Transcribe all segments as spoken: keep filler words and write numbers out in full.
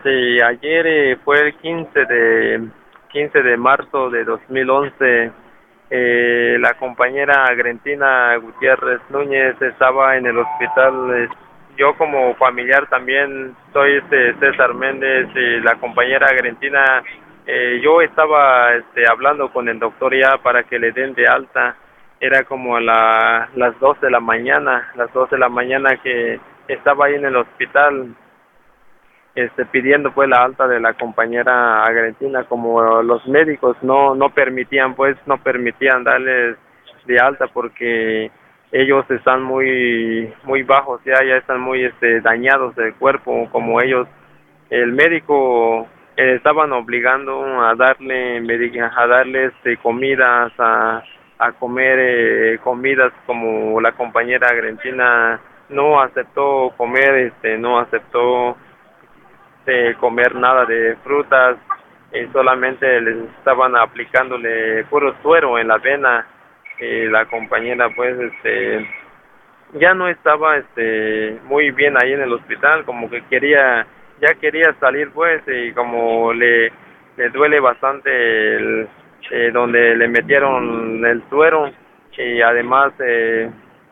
Sí, ayer eh, fue el quince de quince de marzo de dos mil once. Eh, la compañera Agrentina Gutiérrez Núñez estaba en el hospital. eh, Yo como familiar también soy este César Méndez y la compañera Agrentina. Eh, yo estaba este, hablando con el doctor ya para que le den de alta. Era como a la, las dos de la mañana, las dos de la mañana que estaba ahí en el hospital este pidiendo pues la alta de la compañera Agrentina. Como los médicos no no permitían pues no permitían darles de alta porque ellos están muy muy bajos, ya ya están muy este dañados del cuerpo. Como ellos, el médico eh, estaban obligando a darle medica- a darles este, comidas, a a comer eh, comidas. Como la compañera Agrentina no aceptó comer, este no aceptó de comer nada de frutas, y solamente les estaban aplicándole puro suero en la vena. Y la compañera pues este ya no estaba este muy bien ahí en el hospital, como que quería ya quería salir pues. Y como le le duele bastante el eh, donde le metieron el suero. Y además eh,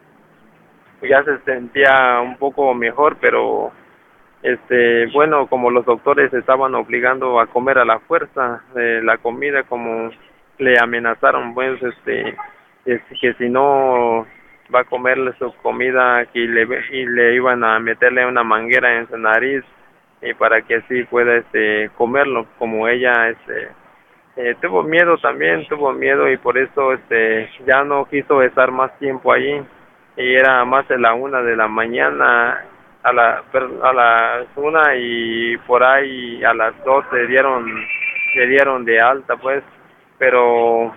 ya se sentía un poco mejor, pero este bueno, como los doctores estaban obligando a comer a la fuerza eh, la comida, como le amenazaron pues este es que si no va a comerle su comida y le y le iban a meterle una manguera en su nariz, y para que así pueda este comerlo. Como ella este eh, tuvo miedo, también tuvo miedo, y por eso este ya no quiso estar más tiempo allí. Y era más de la una de la mañana, a la per- a las una, y por ahí a las dos le dieron le dieron de alta pues. Pero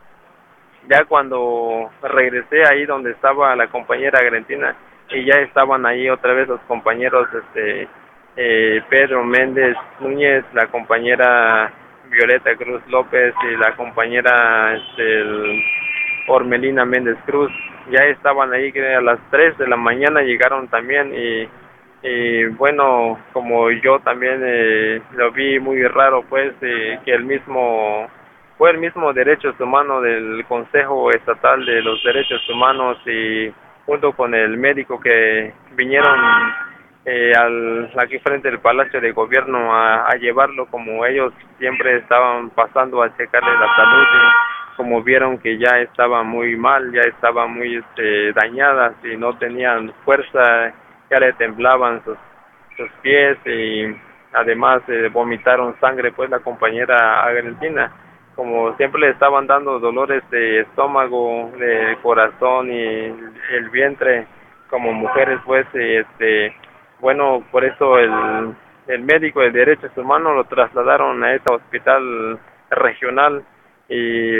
ya cuando regresé ahí donde estaba la compañera Argentina, y ya estaban ahí otra vez los compañeros este eh, Pedro Méndez Núñez, la compañera Violeta Cruz López y la compañera este el Ormelina Méndez Cruz. Ya estaban ahí, que a las tres de la mañana llegaron también. y y bueno, como yo también eh, lo vi muy raro pues, eh, que el mismo fue el mismo Derechos Humanos del Consejo Estatal de los Derechos Humanos, y junto con el médico que vinieron eh, al aquí frente del Palacio de Gobierno a, a llevarlo. Como ellos siempre estaban pasando a checarle la salud, y como vieron que ya estaba muy mal, ya estaba muy este, dañada y no tenían fuerza, ya le temblaban sus sus pies, y además eh, vomitaron sangre pues la compañera Argentina. Como siempre le estaban dando dolores de estómago, de corazón y el vientre, como mujeres pues. Y este bueno, por eso el el médico de derechos humanos lo trasladaron a este hospital regional. Y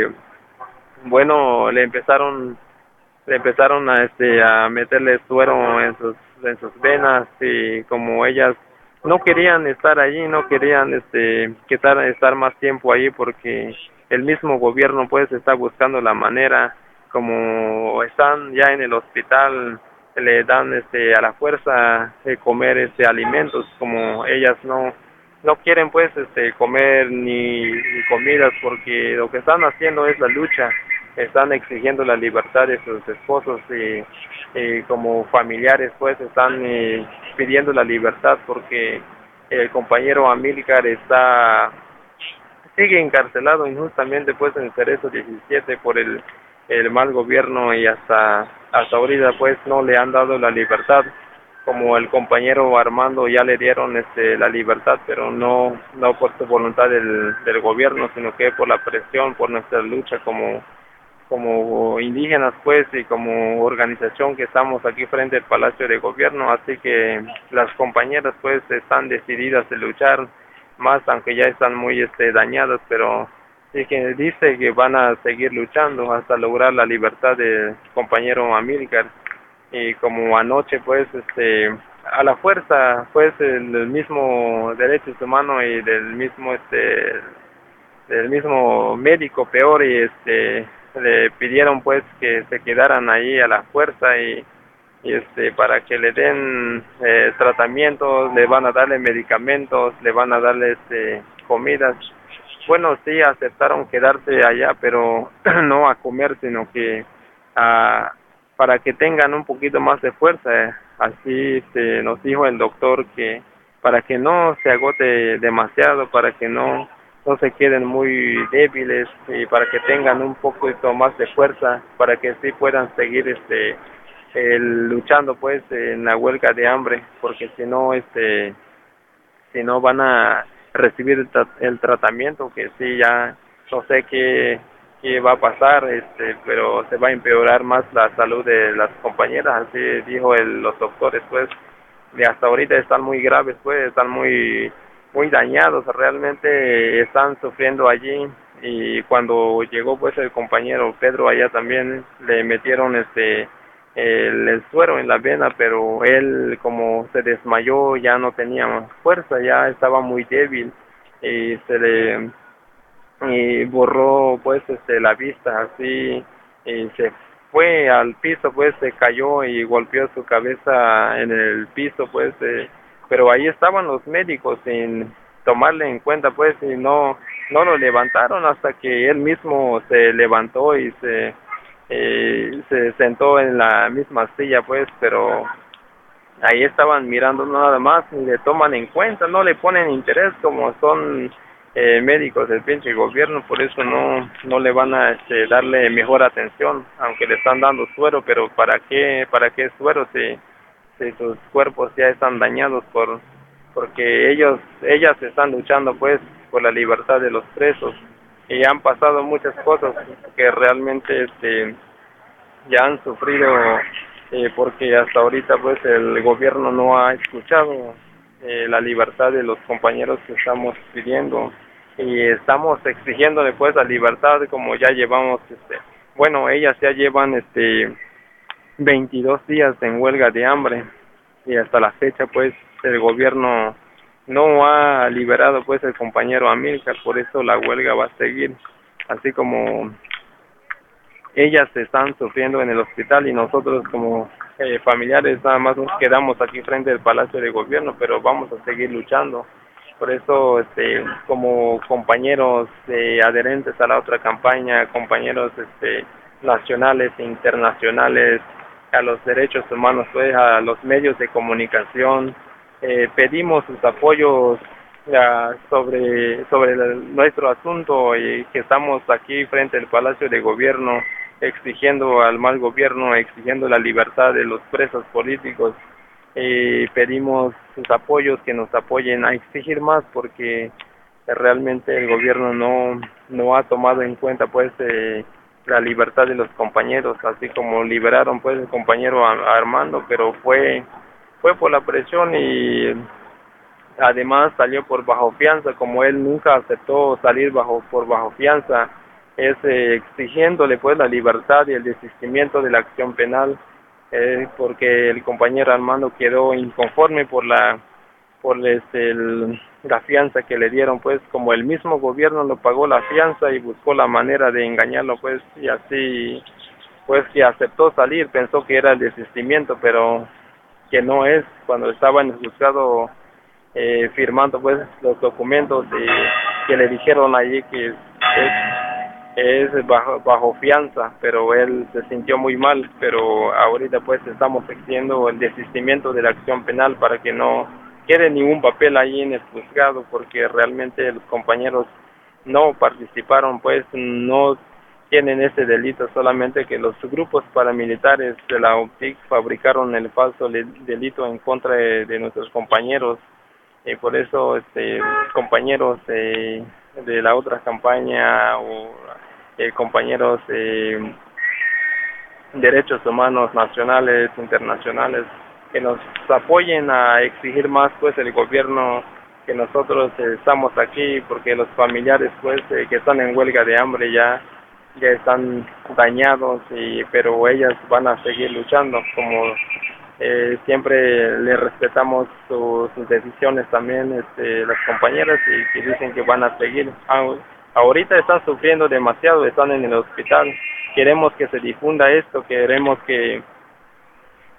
bueno, le empezaron le empezaron a este a meterle suero en sus en sus venas. Y como ellas no querían estar allí, no querían este quitar estar más tiempo allí, porque el mismo gobierno pues está buscando la manera. Como están ya en el hospital, le dan este a la fuerza de comer este alimentos. Como ellas no no quieren pues este comer ni, ni comidas, porque lo que están haciendo es la lucha. Están exigiendo la libertad de sus esposos, y, y como familiares pues están eh, pidiendo la libertad, porque el compañero Amílcar está sigue encarcelado injustamente pues en Cerezo diecisiete por el el mal gobierno, y hasta hasta ahorita pues no le han dado la libertad. Como el compañero Armando ya le dieron este la libertad, pero no no por su voluntad del del gobierno, sino que por la presión, por nuestra lucha como como indígenas pues, y como organización que estamos aquí frente al Palacio de Gobierno. Así que las compañeras pues están decididas a luchar más, aunque ya están muy este dañadas, pero sí que dice que van a seguir luchando hasta lograr la libertad del compañero Amílcar. Y como anoche pues este a la fuerza pues el, el mismo derechos humanos y del mismo este del mismo médico peor, y este le pidieron pues que se quedaran ahí a la fuerza. y y este para que le den eh, tratamientos, le van a darle medicamentos, le van a darle este comidas. Bueno, sí aceptaron quedarse allá, pero no a comer, sino que a para que tengan un poquito más de fuerza. Así este, nos dijo el doctor que para que no se agote demasiado, para que no no se queden muy débiles y para que tengan un poquito más de fuerza, para que sí puedan seguir este eh, luchando pues en la huelga de hambre, porque si no este si no van a recibir el, tra el tratamiento, que sí ya no sé qué qué va a pasar, este pero se va a empeorar más la salud de las compañeras, así dijo el, los doctores pues, y hasta ahorita están muy graves pues, están muy muy dañados, realmente están sufriendo allí. Y cuando llegó pues el compañero Pedro allá también le metieron este el, el suero en la vena, pero él como se desmayó ya no tenía fuerza, ya estaba muy débil y se le y borró pues este la vista así, y se fue al piso pues, se cayó y golpeó su cabeza en el piso pues, eh, pero ahí estaban los médicos sin tomarle en cuenta pues, y no no lo levantaron hasta que él mismo se levantó y se eh, se sentó en la misma silla pues, pero ahí estaban mirando nada más, ni le toman en cuenta, no le ponen interés como son eh, médicos del pinche gobierno, por eso no no le van a este, darle mejor atención, aunque le están dando suero, pero ¿para qué para qué suero si, si sus cuerpos ya están dañados por porque ellos ellas están luchando pues por la libertad de los presos y han pasado muchas cosas que realmente este ya han sufrido, eh, porque hasta ahorita pues el gobierno no ha escuchado eh, la libertad de los compañeros que estamos pidiendo y estamos exigiendo después la libertad, como ya llevamos este bueno ellas ya llevan este veintidós días en huelga de hambre y hasta la fecha pues el gobierno no ha liberado pues el compañero Amílcar, por eso la huelga va a seguir, así como ellas están sufriendo en el hospital y nosotros como eh, familiares nada más nos quedamos aquí frente al Palacio de Gobierno, pero vamos a seguir luchando. Por eso, este, como compañeros eh, adherentes a la otra campaña, compañeros este, nacionales e internacionales, a los derechos humanos, pues, a los medios de comunicación, eh, pedimos sus apoyos uh, sobre sobre el, nuestro asunto, y que estamos aquí frente al Palacio de Gobierno exigiendo al mal gobierno, exigiendo la libertad de los presos políticos, y pedimos sus apoyos, que nos apoyen a exigir más, porque realmente el gobierno no no ha tomado en cuenta pues eh, la libertad de los compañeros, así como liberaron pues el compañero Armando, pero fue fue por la presión y además salió por bajo fianza, como él nunca aceptó salir bajo por bajo fianza, es eh, exigiéndole pues la libertad y el desistimiento de la acción penal, eh, porque el compañero Armando quedó inconforme por la por este el, la fianza que le dieron, pues como el mismo gobierno lo pagó la fianza y buscó la manera de engañarlo pues, y así pues que aceptó salir, pensó que era el desistimiento, pero que no es. Cuando estaba en el juzgado eh, firmando pues los documentos y que le dijeron allí que es, es bajo, bajo fianza, pero él se sintió muy mal, pero ahorita pues estamos exigiendo el desistimiento de la acción penal para que no quede ningún papel ahí en el juzgado, porque realmente los compañeros no participaron, pues no tienen ese delito, solamente que los grupos paramilitares de la O P T I C fabricaron el falso delito en contra de, de nuestros compañeros, y por eso este compañeros eh, de la otra campaña o eh, compañeros eh, derechos humanos nacionales, internacionales, que nos apoyen a exigir más pues el gobierno, que nosotros eh, estamos aquí, porque los familiares pues eh, que están en huelga de hambre ya ya están dañados, y pero ellas van a seguir luchando, como eh, siempre le respetamos su, sus decisiones también este las compañeras, y que dicen que van a seguir. Ah, ahorita están sufriendo demasiado, están en el hospital. Queremos que se difunda esto, queremos que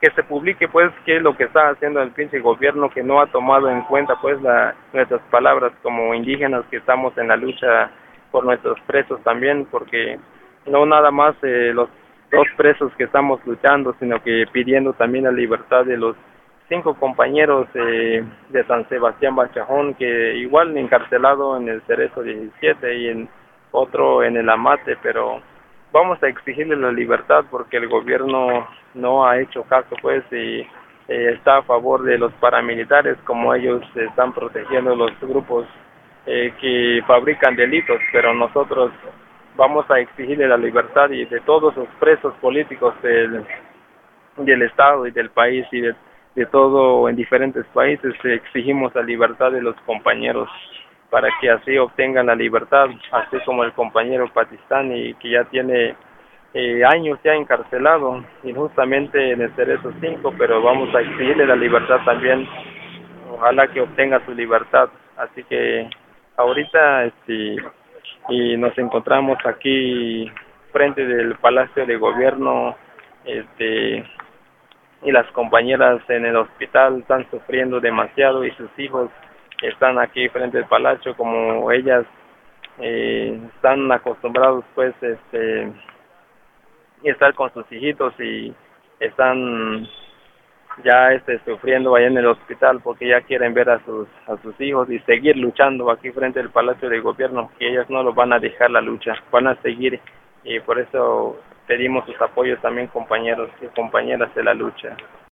que se publique pues qué es lo que está haciendo el pinche gobierno, que no ha tomado en cuenta pues la, nuestras palabras como indígenas que estamos en la lucha por nuestros presos también, porque no nada más eh, los dos presos que estamos luchando, sino que pidiendo también la libertad de los cinco compañeros eh, de San Sebastián Bachajón, que igual encarcelado en el Cerezo diecisiete y en otro en el Amate, pero vamos a exigirle la libertad porque el gobierno no ha hecho caso pues y eh, está a favor de los paramilitares, como ellos están protegiendo los grupos eh, que fabrican delitos, pero nosotros vamos a exigirle la libertad y de todos los presos políticos del, del Estado y del país y de, de todo en diferentes países. Exigimos la libertad de los compañeros para que así obtengan la libertad, así como el compañero Patistani, que ya tiene eh, años ya encarcelado, injustamente en el Cerezo cinco, pero vamos a exigirle la libertad también, ojalá que obtenga su libertad. Así que ahorita este, y nos encontramos aquí frente del Palacio de Gobierno, este y las compañeras en el hospital están sufriendo demasiado y sus hijos están aquí frente al palacio, como ellas eh, están acostumbrados pues este estar con sus hijitos y están ya este sufriendo allá en el hospital porque ya quieren ver a sus a sus hijos y seguir luchando aquí frente al Palacio de Gobierno, que ellas no los van a dejar la lucha, van a seguir, y por eso pedimos sus apoyos también, compañeros y compañeras de la lucha.